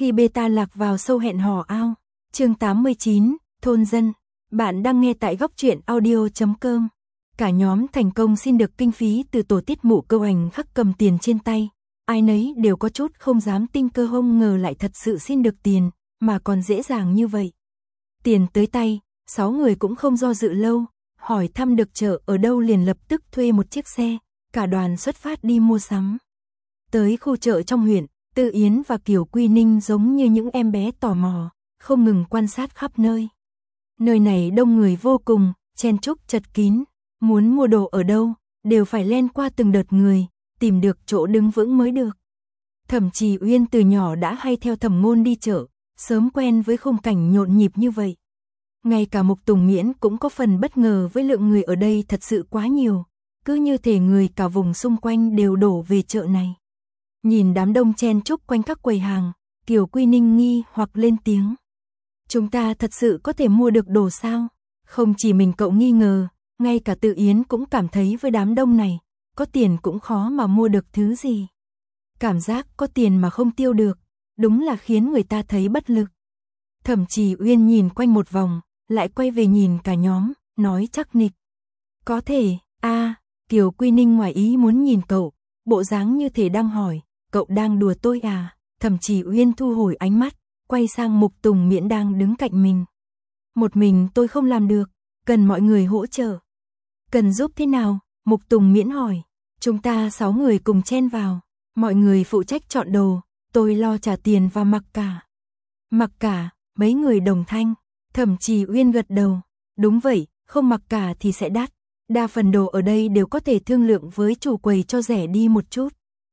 Khi beta lạc vào sâu hẹn hò ao. Chương 89, thôn dân. Bạn đang nghe tại góc truyện audio.com. Cả nhóm thành công xin được kinh phí từ tổ tiết mụ câu hành khắc cầm tiền trên tay. Ai nấy đều có chút không dám tin, cơ không ngờ lại thật sự xin được tiền, mà còn dễ dàng như vậy. Tiền tới tay, 6 người cũng không do dự lâu, hỏi thăm được chợ ở đâu liền lập tức thuê một chiếc xe, cả đoàn xuất phát đi mua sắm. Tới khu chợ trong huyện, Tư Yến và Kiều Quy Ninh giống như những em bé tò mò, không ngừng quan sát khắp nơi. Nơi này đông người vô cùng, chen chúc chật kín, muốn mua đồ ở đâu, đều phải len qua từng đợt người, tìm được chỗ đứng vững mới được. Thẩm Trì Uyên từ nhỏ đã hay theo Thẩm Ngôn đi chợ, sớm quen với khung cảnh nhộn nhịp như vậy. Ngay cả Mục Tùng Miễn cũng có phần bất ngờ với lượng người ở đây thật sự quá nhiều, cứ như thể người cả vùng xung quanh đều đổ về chợ này. Nhìn đám đông chen chúc quanh các quầy hàng, Kiều Quy Ninh nghi hoặc lên tiếng. Chúng ta thật sự có thể mua được đồ sao? Không chỉ mình cậu nghi ngờ, ngay cả Tự Yến cũng cảm thấy với đám đông này, có tiền cũng khó mà mua được thứ gì. Cảm giác có tiền mà không tiêu được, đúng là khiến người ta thấy bất lực. Thẩm Trì Uyên nhìn quanh một vòng, lại quay về nhìn cả nhóm, nói chắc nịch. Có thể, Kiều Quy Ninh ngoài ý muốn nhìn cậu, bộ dáng như thể đang hỏi, cậu đang đùa tôi à? Thẩm Trì Uyên thu hồi ánh mắt, quay sang Mục Tùng Miễn đang đứng cạnh mình. Một mình tôi không làm được, cần mọi người hỗ trợ. Cần giúp thế nào? Mục Tùng Miễn hỏi. Chúng ta 6 người cùng chen vào, mọi người phụ trách chọn đồ, tôi lo trả tiền và mặc cả. Mặc cả, mấy người đồng thanh. Thẩm Trì Uyên gật đầu. Đúng vậy, không mặc cả thì sẽ đắt. Đa phần đồ ở đây đều có thể thương lượng với chủ quầy cho rẻ đi một chút.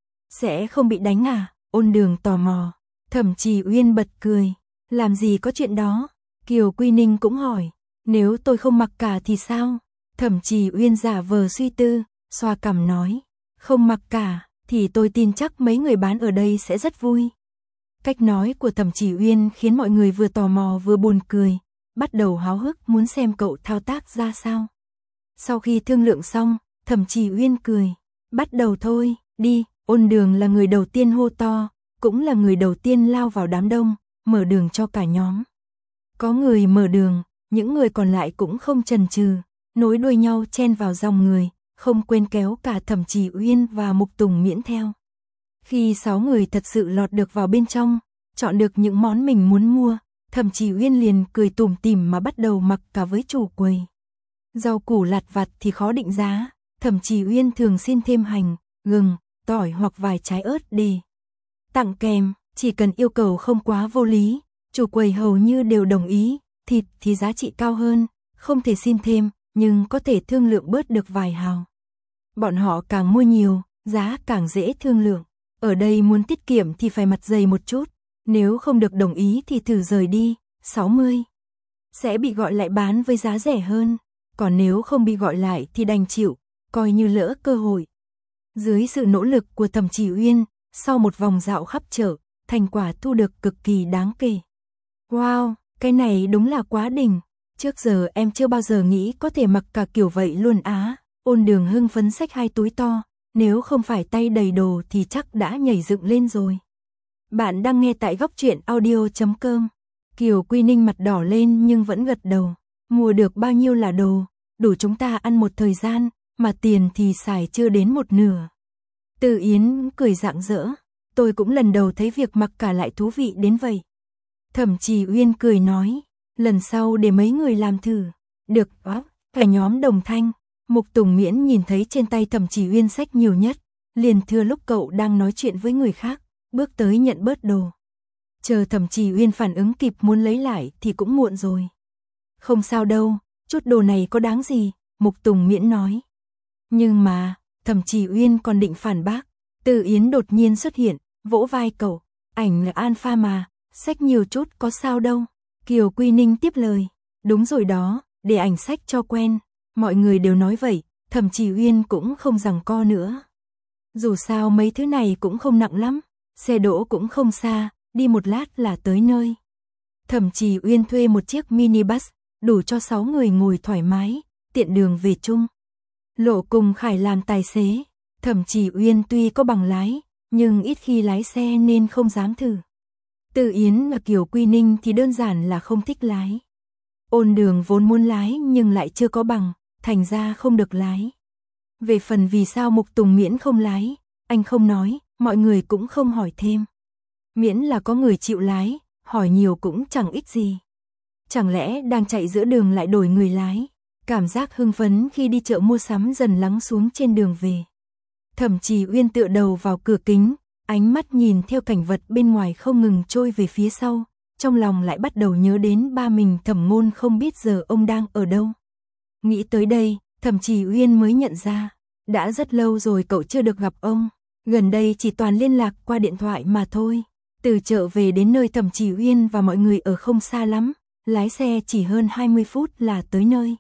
Sẽ không bị đánh à? Ôn Đường tò mò. Thẩm Trì Uyên bật cười. Làm gì có chuyện đó? Kiều Quy Ninh cũng hỏi. Nếu tôi không mặc cả thì sao? Thẩm Trì Uyên giả vờ suy tư, xoa cằm nói. Không mặc cả, thì tôi tin chắc mấy người bán ở đây sẽ rất vui. Cách nói của Thẩm Trì Uyên khiến mọi người vừa tò mò vừa buồn cười, bắt đầu háo hức muốn xem cậu thao tác ra sao. Sau khi thương lượng xong, Thẩm Trì Uyên cười. Bắt đầu thôi, đi. Ôn Đường là người đầu tiên hô to, cũng là người đầu tiên lao vào đám đông, mở đường cho cả nhóm. Có người mở đường, những người còn lại cũng không chần chừ, nối đuôi nhau chen vào dòng người, không quên kéo cả Thẩm Trì Uyên và Mục Tùng Miễn theo. Khi 6 người thật sự lọt được vào bên trong, chọn được những món mình muốn mua, Thẩm Trì Uyên liền cười tủm tỉm mà bắt đầu mặc cả với chủ quầy. Rau củ lặt vặt thì khó định giá, Thẩm Trì Uyên thường xin thêm hành, gừng, tỏi hoặc vài trái ớt để tặng kèm, chỉ cần yêu cầu không quá vô lý, chủ quầy hầu như đều đồng ý. Thịt thì giá trị cao hơn, không thể xin thêm, nhưng có thể thương lượng bớt được vài hào. Bọn họ càng mua nhiều, giá càng dễ thương lượng. Ở đây muốn tiết kiệm thì phải mặt dày một chút, nếu không được đồng ý thì thử rời đi. 60 sẽ bị gọi lại bán với giá rẻ hơn, còn nếu không bị gọi lại thì đành chịu, coi như lỡ cơ hội. Dưới sự nỗ lực của Thẩm Trì Uyên, sau một vòng dạo khắp chợ, thành quả thu được cực kỳ đáng kể. Wow, cái này đúng là quá đỉnh, trước giờ em chưa bao giờ nghĩ có thể mặc cả kiểu vậy luôn á. Ôn Đường hưng phấn xách 2 túi to, nếu không phải tay đầy đồ thì chắc đã nhảy dựng lên rồi. Bạn đang nghe tại góc truyện audio.com. Kiều Quy Ninh mặt đỏ lên nhưng vẫn gật đầu. Mua được bao nhiêu là đồ, đủ chúng ta ăn một thời gian, mà tiền thì xài chưa đến một nửa. Từ Yến cười rạng rỡ. Tôi cũng lần đầu thấy việc mặc cả lại thú vị đến vậy. Thẩm Trì Uyên cười nói. Lần sau để mấy người làm thử. Được đó, cả nhóm đồng thanh. Mục Tùng Miễn nhìn thấy trên tay Thẩm Trì Uyên xách nhiều nhất, liền thừa lúc cậu đang nói chuyện với người khác, bước tới nhận bớt đồ. Chờ Thẩm Trì Uyên phản ứng kịp muốn lấy lại thì cũng muộn rồi. Không sao đâu, chút đồ này có đáng gì, Mục Tùng Miễn nói. Nhưng mà, Thẩm Trì Uyên còn định phản bác, Từ Yến đột nhiên xuất hiện, vỗ vai cậu, ảnh là alpha mà, xách nhiều chút có sao đâu. Kiều Quy Ninh tiếp lời, đúng rồi đó, để ảnh xách cho quen. Mọi người đều nói vậy, Thẩm Trì Uyên cũng không giằng co nữa. Dù sao mấy thứ này cũng không nặng lắm, xe đỗ cũng không xa, đi một lát là tới nơi. Thẩm Trì Uyên thuê một chiếc minibus, đủ cho 6 người ngồi thoải mái, tiện đường về chung. Lộ cùng Khải làm tài xế, Thẩm Trì Uyên tuy có bằng lái, nhưng ít khi lái xe nên không dám thử. Từ Yến và Kiều Quy Ninh thì đơn giản là không thích lái. Ôn Đường vốn muốn lái nhưng lại chưa có bằng, thành ra không được lái. Về phần vì sao Mục Tùng Miễn không lái, anh không nói, mọi người cũng không hỏi thêm. Miễn là có người chịu lái, hỏi nhiều cũng chẳng ích gì. Chẳng lẽ đang chạy giữa đường lại đổi người lái? Cảm giác hưng phấn khi đi chợ mua sắm dần lắng xuống trên đường về. Thẩm Trì Uyên tựa đầu vào cửa kính, ánh mắt nhìn theo cảnh vật bên ngoài không ngừng trôi về phía sau, trong lòng lại bắt đầu nhớ đến ba mình Thẩm Ngôn không biết giờ ông đang ở đâu. Nghĩ tới đây, Thẩm Trì Uyên mới nhận ra, đã rất lâu rồi cậu chưa được gặp ông, gần đây chỉ toàn liên lạc qua điện thoại mà thôi. Từ chợ về đến nơi Thẩm Trì Uyên và mọi người ở không xa lắm, lái xe chỉ hơn 20 phút là tới nơi.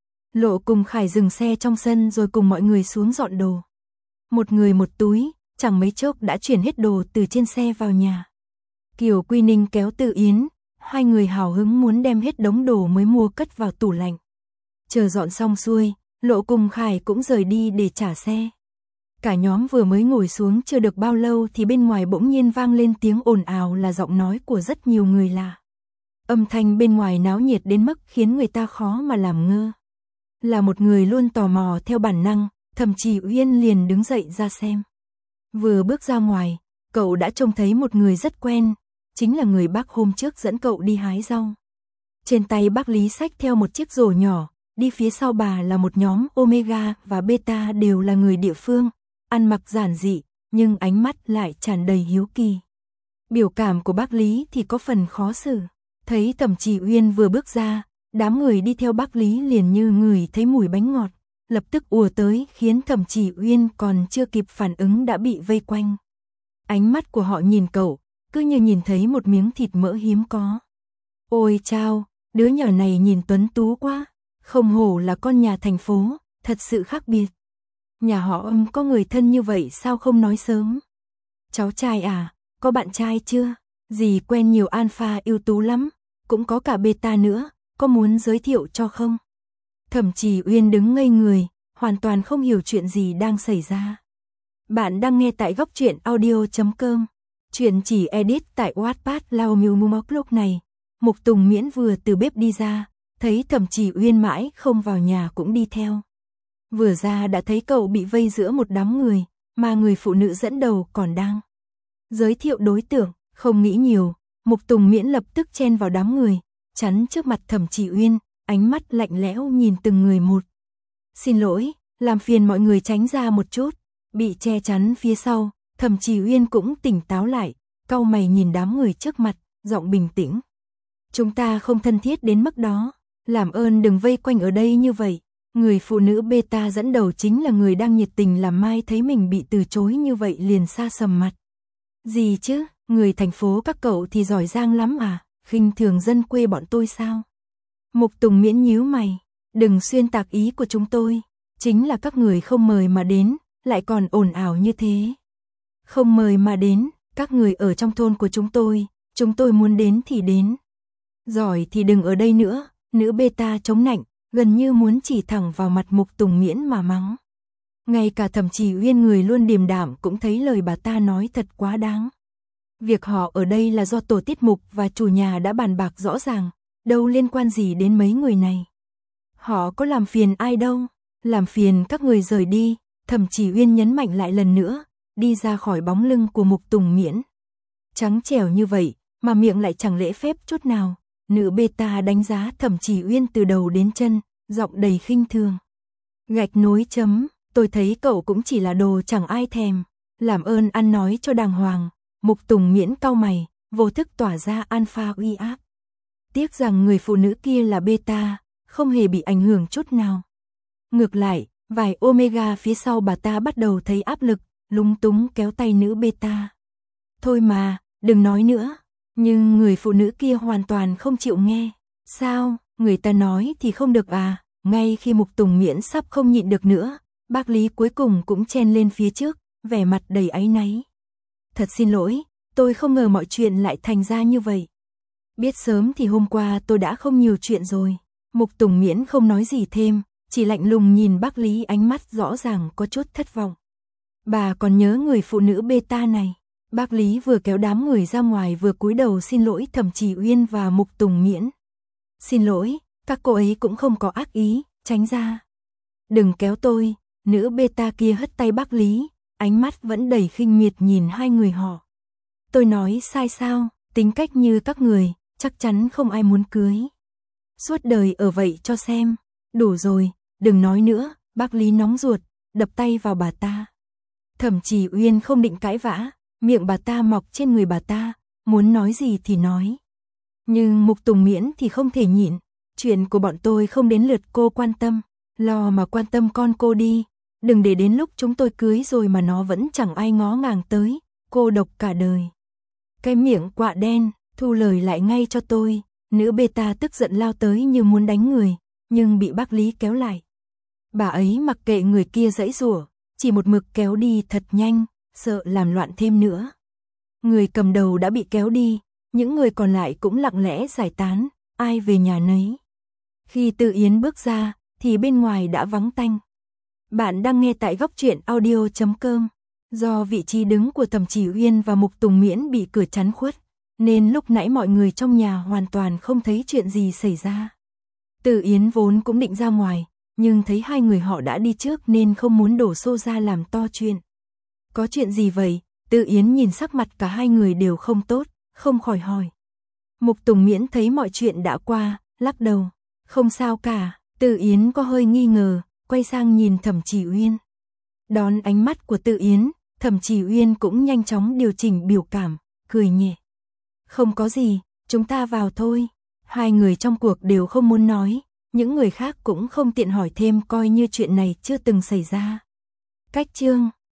Lộ cùng Khải dừng xe trong sân rồi cùng mọi người xuống dọn đồ. Một người một túi, chẳng mấy chốc đã chuyển hết đồ từ trên xe vào nhà. Kiều Quy Ninh kéo Từ Yến, hai người hào hứng muốn đem hết đống đồ mới mua cất vào tủ lạnh. Chờ dọn xong xuôi, Lộ cùng Khải cũng rời đi để trả xe. Cả nhóm vừa mới ngồi xuống chưa được bao lâu thì bên ngoài bỗng nhiên vang lên tiếng ồn ào là giọng nói của rất nhiều người lạ. Âm thanh bên ngoài náo nhiệt đến mức khiến người ta khó mà làm ngơ. Là một người luôn tò mò theo bản năng, Thẩm Trì Uyên liền đứng dậy ra xem. Vừa bước ra ngoài, cậu đã trông thấy một người rất quen, chính là người bác hôm trước dẫn cậu đi hái rau. Trên tay bác Lý xách theo một chiếc rổ nhỏ, đi phía sau bà là một nhóm Omega và Beta đều là người địa phương, ăn mặc giản dị, nhưng ánh mắt lại tràn đầy hiếu kỳ. Biểu cảm của bác Lý thì có phần khó xử, thấy Thẩm Trì Uyên vừa bước ra, đám người đi theo bác Lý liền như ngửi thấy mùi bánh ngọt, lập tức ùa tới khiến Thẩm Trì Uyên còn chưa kịp phản ứng đã bị vây quanh. Ánh mắt của họ nhìn cậu, cứ như nhìn thấy một miếng thịt mỡ hiếm có. Ôi chao, đứa nhỏ này nhìn tuấn tú quá, không hổ là con nhà thành phố, thật sự khác biệt. Nhà họ có người thân như vậy sao không nói sớm? Cháu trai à, có bạn trai chưa? Dì quen nhiều alpha ưu tú lắm, cũng có cả beta nữa, có muốn giới thiệu cho không? Thẩm Trì Uyên đứng ngây người, hoàn toàn không hiểu chuyện gì đang xảy ra. Bạn đang nghe tại góc truyện audio.com. Chuyện chỉ edit tại Wattpad Lao Miu Mumok. Lúc này, Mục Tùng Miễn vừa từ bếp đi ra, thấy Thẩm Trì Uyên mãi không vào nhà cũng đi theo. Vừa ra đã thấy cậu bị vây giữa một đám người, mà người phụ nữ dẫn đầu còn đang giới thiệu đối tượng, không nghĩ nhiều, Mục Tùng Miễn lập tức chen vào đám người, chắn trước mặt Thẩm Trì Uyên, ánh mắt lạnh lẽo nhìn từng người một. Xin lỗi, làm phiền mọi người tránh ra một chút. Bị che chắn phía sau, Thẩm Trì Uyên cũng tỉnh táo lại, cau mày nhìn đám người trước mặt, giọng bình tĩnh. Chúng ta không thân thiết đến mức đó, làm ơn đừng vây quanh ở đây như vậy. Người phụ nữ beta dẫn đầu chính là người đang nhiệt tình làm Mai thấy mình bị từ chối như vậy liền sa sầm mặt. Gì chứ, người thành phố các cậu thì giỏi giang lắm à, khinh thường dân quê bọn tôi sao? Mục Tùng Miễn nhíu mày, đừng xuyên tạc ý của chúng tôi, chính là các người không mời mà đến, lại còn ồn ào như thế. Không mời mà đến, các người ở trong thôn của chúng tôi muốn đến thì đến. Giỏi thì đừng ở đây nữa, nữ beta chống nạnh, gần như muốn chỉ thẳng vào mặt Mục Tùng Miễn mà mắng. Ngay cả Thẩm Trì Uyên người luôn điềm đạm cũng thấy lời bà ta nói thật quá đáng. Việc họ ở đây là do tổ tiết mục và chủ nhà đã bàn bạc rõ ràng, đâu liên quan gì đến mấy người này. Họ có làm phiền ai đâu, làm phiền các người rời đi, Thẩm Trì Uyên nhấn mạnh lại lần nữa, đi ra khỏi bóng lưng của Mục Tùng Miễn. Trắng trẻo như vậy, mà miệng lại chẳng lễ phép chút nào. Nữ beta đánh giá Thẩm Trì Uyên từ đầu đến chân, giọng đầy khinh thường. Gạch nối chấm, tôi thấy cậu cũng chỉ là đồ chẳng ai thèm, làm ơn ăn nói cho đàng hoàng. Mục Tùng Miễn cau mày, vô thức tỏa ra alpha uy áp. Tiếc rằng người phụ nữ kia là beta, không hề bị ảnh hưởng chút nào. Ngược lại, vài omega phía sau bà ta bắt đầu thấy áp lực, lúng túng kéo tay nữ beta. Thôi mà, đừng nói nữa. Nhưng người phụ nữ kia hoàn toàn không chịu nghe. Sao, người ta nói thì không được à? Ngay khi Mục Tùng Miễn sắp không nhịn được nữa, bác Lý cuối cùng cũng chen lên phía trước, vẻ mặt đầy áy náy. Thật xin lỗi, tôi không ngờ mọi chuyện lại thành ra như vậy. Biết sớm thì hôm qua tôi đã không nhiều chuyện rồi. Mục Tùng Miễn không nói gì thêm, chỉ lạnh lùng nhìn bác Lý, ánh mắt rõ ràng có chút thất vọng. Bà còn nhớ người phụ nữ beta này. Bác Lý vừa kéo đám người ra ngoài vừa cúi đầu xin lỗi Thẩm Chỉ Uyên và Mục Tùng Miễn. Xin lỗi, các cô ấy cũng không có ác ý, tránh ra. Đừng kéo tôi, nữ beta kia hất tay bác Lý, ánh mắt vẫn đầy khinh miệt nhìn hai người họ. Tôi nói sai sao, tính cách như các người, chắc chắn không ai muốn cưới. Suốt đời ở vậy cho xem, đủ rồi, đừng nói nữa, bác Lý nóng ruột, đập tay vào bà ta. Thẩm Chỉ Uyên không định cãi vã, miệng bà ta mọc trên người bà ta, muốn nói gì thì nói. Nhưng Mục Tùng Miễn thì không thể nhịn, chuyện của bọn tôi không đến lượt cô quan tâm, lo mà quan tâm con cô đi, đừng để đến lúc chúng tôi cưới rồi mà nó vẫn chẳng ai ngó ngàng tới, cô độc cả đời. Cái miệng quạ đen, thu lời lại ngay cho tôi, nữ beta tức giận lao tới như muốn đánh người, nhưng bị bác Lý kéo lại. Bà ấy mặc kệ người kia giãy giụa, chỉ một mực kéo đi thật nhanh, sợ làm loạn thêm nữa. Người cầm đầu đã bị kéo đi, những người còn lại cũng lặng lẽ giải tán, ai về nhà nấy. Khi Từ Yến bước ra, thì bên ngoài đã vắng tanh. Bạn đang nghe tại góc truyện audio.com. Do vị trí đứng của Thẩm Chỉ Uyên và Mục Tùng Miễn bị cửa chắn khuất, nên lúc nãy mọi người trong nhà hoàn toàn không thấy chuyện gì xảy ra. Từ Yến vốn cũng định ra ngoài, nhưng thấy hai người họ đã đi trước nên không muốn đổ xô ra làm to chuyện. Có chuyện gì vậy? Từ Yến nhìn sắc mặt cả hai người đều không tốt, không khỏi hỏi. Mục Tùng Miễn thấy mọi chuyện đã qua, lắc đầu. Không sao cả, Từ Yến có hơi nghi ngờ, quay sang nhìn Thẩm Chỉ Uyên. Đón ánh mắt của Từ Yến, Thẩm Chỉ Uyên cũng nhanh chóng điều chỉnh biểu cảm, cười nhẹ. Không có gì, chúng ta vào thôi. Hai người trong cuộc đều không muốn nói, những người khác cũng không tiện hỏi thêm coi như chuyện này chưa từng xảy ra. Cách chương